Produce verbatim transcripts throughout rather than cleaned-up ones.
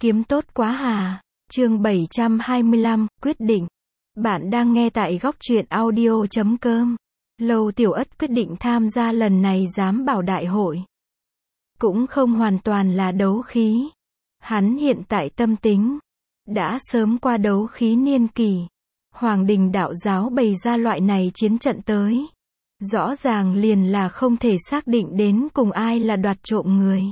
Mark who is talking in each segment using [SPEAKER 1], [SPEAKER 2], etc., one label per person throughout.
[SPEAKER 1] Kiếm tốt quá hà. Chương bảy trăm hai mươi lăm, quyết định. Bạn đang nghe tại góc truyện audio chấm com. Lâu Tiểu Ất quyết định tham gia lần này giám bảo đại hội. Cũng không hoàn toàn là đấu khí. Hắn hiện tại tâm tính đã sớm qua đấu khí niên kỳ. Hoàng Đình đạo giáo bày ra loại này chiến trận tới. Rõ ràng liền là không thể xác định đến cùng ai là đoạt trộm người.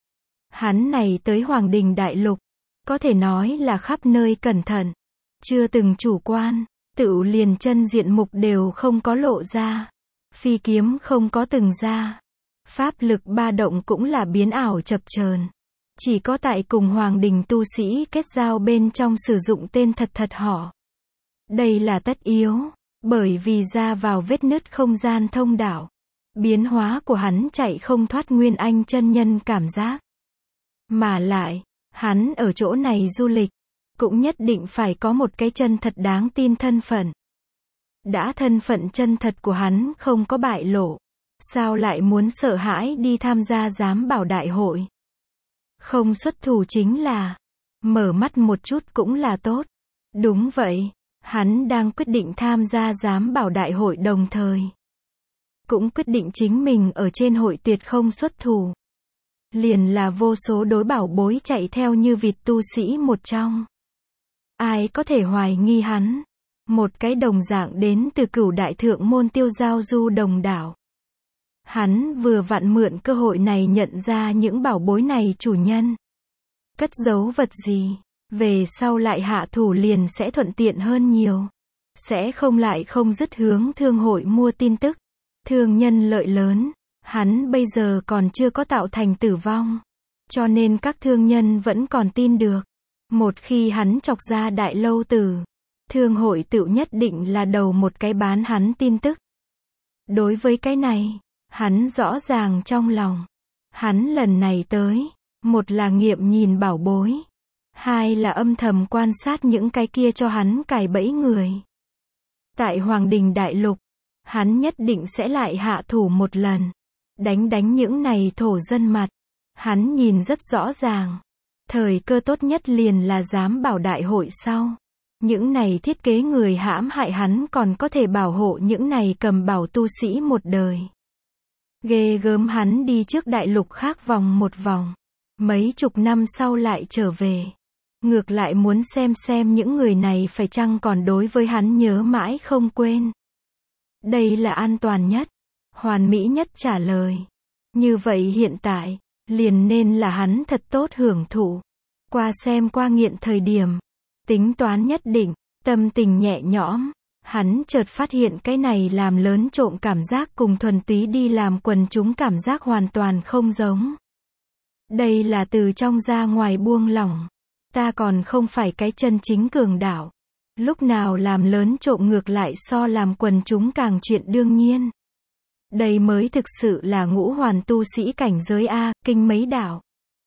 [SPEAKER 1] Hắn này tới Hoàng Đình đại lục, có thể nói là khắp nơi cẩn thận, chưa từng chủ quan, tựu liền chân diện mục đều không có lộ ra, phi kiếm không có từng ra, pháp lực ba động cũng là biến ảo chập chờn, chỉ có tại cùng Hoàng Đình tu sĩ kết giao bên trong sử dụng tên thật thật họ. Đây là tất yếu, bởi vì ra vào vết nứt không gian thông đạo, biến hóa của hắn chạy không thoát Nguyên Anh chân nhân cảm giác. Mà lại, hắn ở chỗ này du lịch, cũng nhất định phải có một cái chân thật đáng tin thân phận. Đã thân phận chân thật của hắn không có bại lộ, sao lại muốn sợ hãi đi tham gia giám bảo đại hội? Không xuất thủ chính là, mở mắt một chút cũng là tốt. Đúng vậy, hắn đang quyết định tham gia giám bảo đại hội đồng thời. Cũng quyết định chính mình ở trên hội tuyệt không xuất thủ. Liền là vô số đối bảo bối chạy theo như vịt tu sĩ một trong. Ai có thể hoài nghi hắn? Một cái đồng dạng đến từ Cửu Đại Thượng Môn tiêu giao du đồng đảo. Hắn vừa vặn mượn cơ hội này nhận ra những bảo bối này chủ nhân. Cất giấu vật gì, về sau lại hạ thủ liền sẽ thuận tiện hơn nhiều. Sẽ không lại không dứt hướng thương hội mua tin tức. Thương nhân lợi lớn. Hắn bây giờ còn chưa có tạo thành tử vong. Cho nên các thương nhân vẫn còn tin được. Một khi hắn chọc ra đại lâu tử, thương hội tự nhất định là đầu một cái bán hắn tin tức. Đối với cái này, hắn rõ ràng trong lòng. Hắn lần này tới, một là nghiệm nhìn bảo bối, hai là âm thầm quan sát những cái kia cho hắn cài bẫy người. Tại Hoàng Đình đại lục, hắn nhất định sẽ lại hạ thủ một lần. Đánh đánh những này thổ dân mặt. Hắn nhìn rất rõ ràng. Thời cơ tốt nhất liền là giám bảo đại hội sau. Những này thiết kế người hãm hại hắn còn có thể bảo hộ những này cầm bảo tu sĩ một đời. Ghê gớm hắn đi trước đại lục khác vòng một vòng. Mấy chục năm sau lại trở về. Ngược lại muốn xem xem những người này phải chăng còn đối với hắn nhớ mãi không quên. Đây là an toàn nhất. Hoàn mỹ nhất trả lời. Như vậy hiện tại, liền nên là hắn thật tốt hưởng thụ. Qua xem qua nghiện thời điểm. Tính toán nhất định, tâm tình nhẹ nhõm. Hắn chợt phát hiện cái này làm lớn trộm cảm giác cùng thuần túy đi làm quần chúng cảm giác hoàn toàn không giống. Đây là từ trong ra ngoài buông lỏng. Ta còn không phải cái chân chính cường đạo. Lúc nào làm lớn trộm ngược lại so làm quần chúng càng chuyện đương nhiên. Đây mới thực sự là ngũ hoàn tu sĩ cảnh giới A, kinh mấy đảo.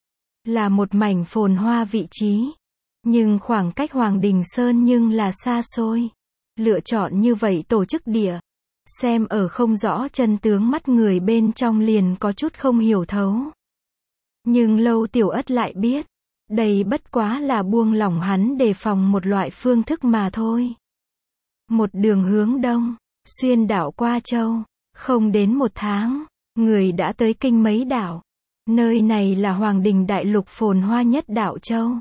[SPEAKER 1] Là một mảnh phồn hoa vị trí. Nhưng khoảng cách Hoàng Đình Sơn nhưng là xa xôi. Lựa chọn như vậy tổ chức địa. Xem ở không rõ chân tướng mắt người bên trong liền có chút không hiểu thấu. Nhưng Lâu Tiểu Ất lại biết. Đây bất quá là buông lỏng hắn đề phòng một loại phương thức mà thôi. Một đường hướng đông, xuyên đảo qua châu. Không đến một tháng, người đã tới kinh mấy đảo. Nơi này là Hoàng Đình đại lục phồn hoa nhất đảo châu.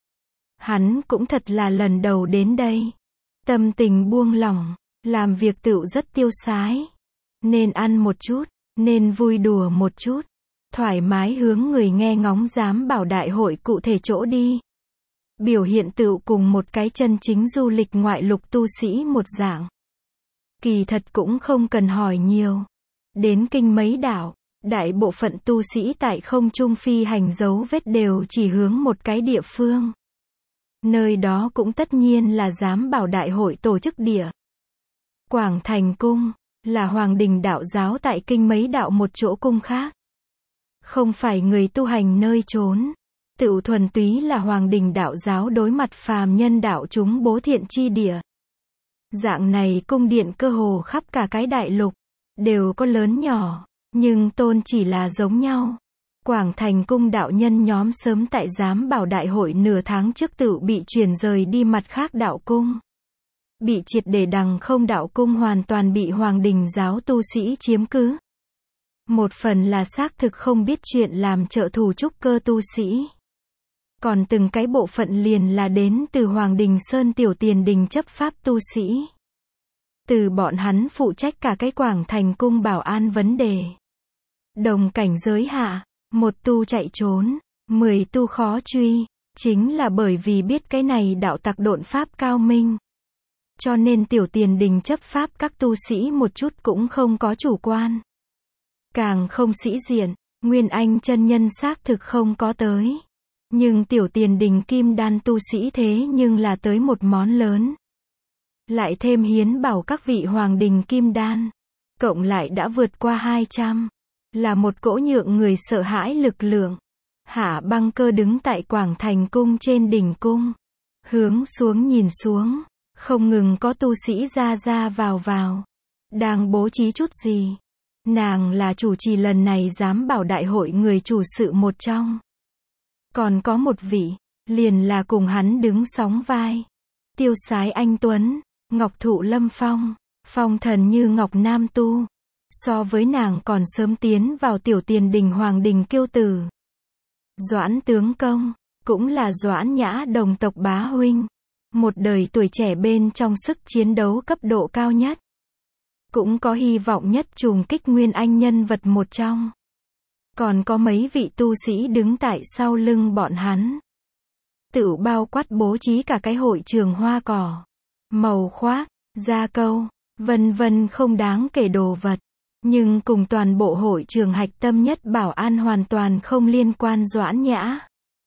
[SPEAKER 1] Hắn cũng thật là lần đầu đến đây. Tâm tình buông lỏng, làm việc tựu rất tiêu sái. Nên ăn một chút, nên vui đùa một chút. Thoải mái hướng người nghe ngóng giám bảo đại hội cụ thể chỗ đi. Biểu hiện tựu cùng một cái chân chính du lịch ngoại lục tu sĩ một dạng. Kỳ thật cũng không cần hỏi nhiều. Đến kinh mấy đảo, đại bộ phận tu sĩ tại không trung phi hành dấu vết đều chỉ hướng một cái địa phương. Nơi đó cũng tất nhiên là giám bảo đại hội tổ chức địa. Quảng Thành Cung, là Hoàng Đình đạo giáo tại kinh mấy đạo một chỗ cung khác. Không phải người tu hành nơi trốn. Tựu thuần túy là Hoàng Đình đạo giáo đối mặt phàm nhân đạo chúng bố thiện chi địa. Dạng này cung điện cơ hồ khắp cả cái đại lục, đều có lớn nhỏ, nhưng tôn chỉ là giống nhau. Quảng Thành cung đạo nhân nhóm sớm tại giám bảo đại hội nửa tháng trước tự bị chuyển rời đi mặt khác đạo cung. Bị triệt để đằng không đạo cung hoàn toàn bị Hoàng Đình giáo tu sĩ chiếm cứ. Một phần là xác thực không biết chuyện làm trợ thủ trúc cơ tu sĩ. Còn từng cái bộ phận liền là đến từ Hoàng Đình Sơn tiểu tiền đình chấp pháp tu sĩ. Từ bọn hắn phụ trách cả cái Quảng Thành cung bảo an vấn đề. Đồng cảnh giới hạ, một tu chạy trốn, mười tu khó truy, chính là bởi vì biết cái này đạo tặc độn pháp cao minh. Cho nên tiểu tiền đình chấp pháp các tu sĩ một chút cũng không có chủ quan. Càng không sĩ diện, Nguyên Anh chân nhân xác thực không có tới. Nhưng tiểu tiền đình kim đan tu sĩ thế nhưng là tới một món lớn. Lại thêm hiến bảo các vị hoàng đình kim đan. Cộng lại đã vượt qua hai trăm. Là một cỗ nhượng người sợ hãi lực lượng. Hạ Băng Cơ đứng tại Quảng Thành cung trên đỉnh cung. Hướng xuống nhìn xuống. Không ngừng có tu sĩ ra ra vào vào. Đang bố trí chút gì. Nàng là chủ trì lần này giám bảo đại hội người chủ sự một trong. Còn có một vị, liền là cùng hắn đứng sóng vai. Tiêu sái anh Tuấn, Ngọc Thụ Lâm Phong, phong thần như Ngọc Nam Tu. So với nàng còn sớm tiến vào tiểu tiền đình Hoàng Đình kiêu tử. Doãn tướng công, cũng là Doãn Nhã đồng tộc bá huynh. Một đời tuổi trẻ bên trong sức chiến đấu cấp độ cao nhất. Cũng có hy vọng nhất trùng kích Nguyên Anh nhân vật một trong. Còn có mấy vị tu sĩ đứng tại sau lưng bọn hắn. Tự bao quát bố trí cả cái hội trường hoa cỏ, màu khoác, gia câu, vân vân không đáng kể đồ vật. Nhưng cùng toàn bộ hội trường hạch tâm nhất bảo an hoàn toàn không liên quan Doãn Nhã.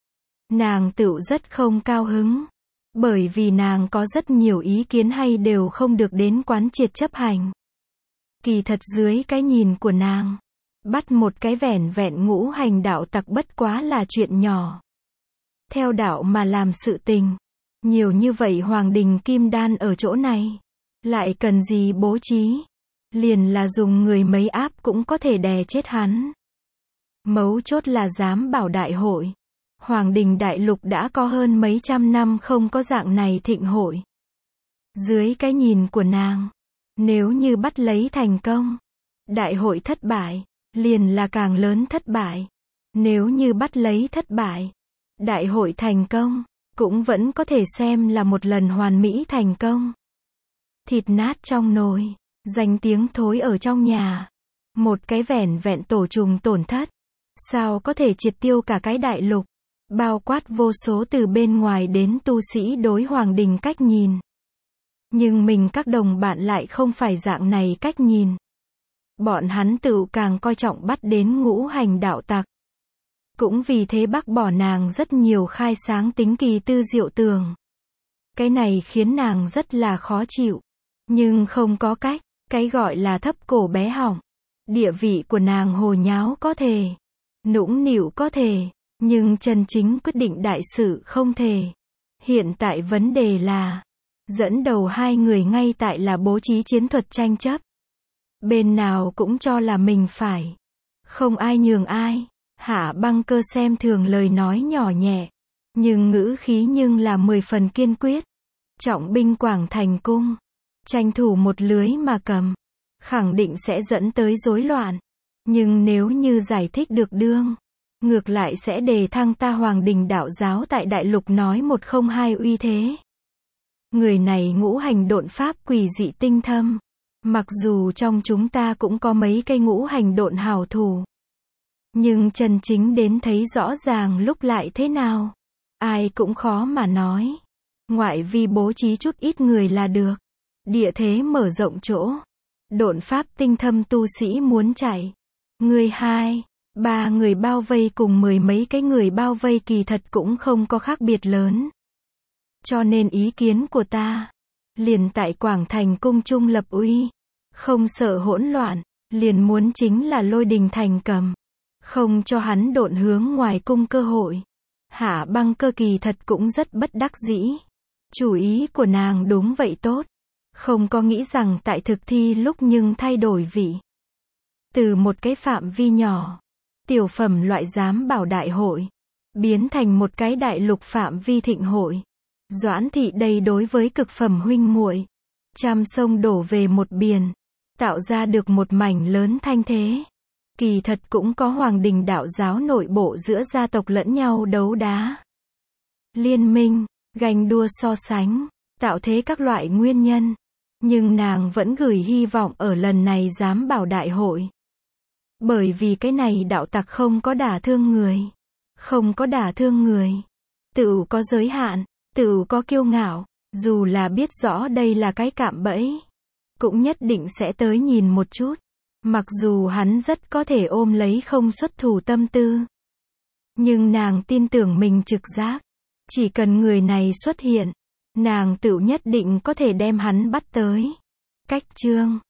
[SPEAKER 1] Nàng tự rất không cao hứng. Bởi vì nàng có rất nhiều ý kiến hay đều không được đến quán triệt chấp hành. Kỳ thật dưới cái nhìn của nàng, bắt một cái vẻn vẹn ngũ hành đạo tặc bất quá là chuyện nhỏ. Theo đạo mà làm sự tình. Nhiều như vậy Hoàng Đình Kim Đan ở chỗ này. Lại cần gì bố trí. Liền là dùng người mấy áp cũng có thể đè chết hắn. Mấu chốt là giám bảo đại hội. Hoàng Đình Đại Lục đã có hơn mấy trăm năm không có dạng này thịnh hội. Dưới cái nhìn của nàng, nếu như bắt lấy thành công, đại hội thất bại, liền là càng lớn thất bại. Nếu như bắt lấy thất bại, đại hội thành công, cũng vẫn có thể xem là một lần hoàn mỹ thành công. Thịt nát trong nồi, danh tiếng thối ở trong nhà. Một cái vẻn vẹn tổ trùng tổn thất, sao có thể triệt tiêu cả cái đại lục. Bao quát vô số từ bên ngoài đến tu sĩ đối Hoàng Đình cách nhìn. Nhưng mình các đồng bạn lại không phải dạng này cách nhìn. Bọn hắn tự càng coi trọng bắt đến ngũ hành đạo tặc. Cũng vì thế bác bỏ nàng rất nhiều khai sáng tính kỳ tư diệu tường. Cái này khiến nàng rất là khó chịu. Nhưng không có cách, cái gọi là thấp cổ bé họng. Địa vị của nàng hồ nháo có thể. Nũng nịu có thể. Nhưng chân chính quyết định đại sự không thể. Hiện tại vấn đề là, dẫn đầu hai người ngay tại là bố trí chiến thuật tranh chấp. Bên nào cũng cho là mình phải. Không ai nhường ai. Hạ Băng Cơ xem thường lời nói nhỏ nhẹ. Nhưng ngữ khí nhưng là mười phần kiên quyết. Trọng binh Quảng Thành cung. Tranh thủ một lưới mà cầm. Khẳng định sẽ dẫn tới rối loạn. Nhưng nếu như giải thích được đương. Ngược lại sẽ đề thăng ta Hoàng Đình đạo giáo tại đại lục nói một không hai uy thế. Người này ngũ hành độn pháp quỷ dị tinh thâm. Mặc dù trong chúng ta cũng có mấy cây ngũ hành độn hảo thủ. Nhưng chân chính đến thấy rõ ràng lúc lại thế nào. Ai cũng khó mà nói. Ngoại vi bố trí chút ít người là được. Địa thế mở rộng chỗ. Độn pháp tinh thâm tu sĩ muốn chạy. Người hai. Ba người bao vây cùng mười mấy cái người bao vây kỳ thật cũng không có khác biệt lớn. Cho nên ý kiến của ta, liền tại Quảng Thành cung trung lập uy, không sợ hỗn loạn, liền muốn chính là lôi đình thành cầm, không cho hắn độn hướng ngoài cung cơ hội. Hạ Băng Cơ kỳ thật cũng rất bất đắc dĩ. Chủ ý của nàng đúng vậy tốt, không có nghĩ rằng tại thực thi lúc nhưng thay đổi vị. Từ một cái phạm vi nhỏ. tiểu phẩm loại giám bảo đại hội, biến thành một cái đại lục phạm vi thịnh hội. Doãn thị đây đối với cực phẩm huynh muội, trăm sông đổ về một biển, tạo ra được một mảnh lớn thanh thế. Kỳ thật cũng có hoàng đình đạo giáo nội bộ giữa gia tộc lẫn nhau đấu đá, liên minh, ganh đua so sánh, tạo thế các loại nguyên nhân. Nhưng nàng vẫn gửi hy vọng ở lần này giám bảo đại hội. Bởi vì cái này đạo tặc không có đả thương người. Không có đả thương người. Tự có giới hạn, tự có kiêu ngạo, dù là biết rõ đây là cái cạm bẫy, cũng nhất định sẽ tới nhìn một chút. Mặc dù hắn rất có thể ôm lấy không xuất thủ tâm tư. Nhưng nàng tin tưởng mình trực giác. Chỉ cần người này xuất hiện, nàng tự nhất định có thể đem hắn bắt tới. Cách chương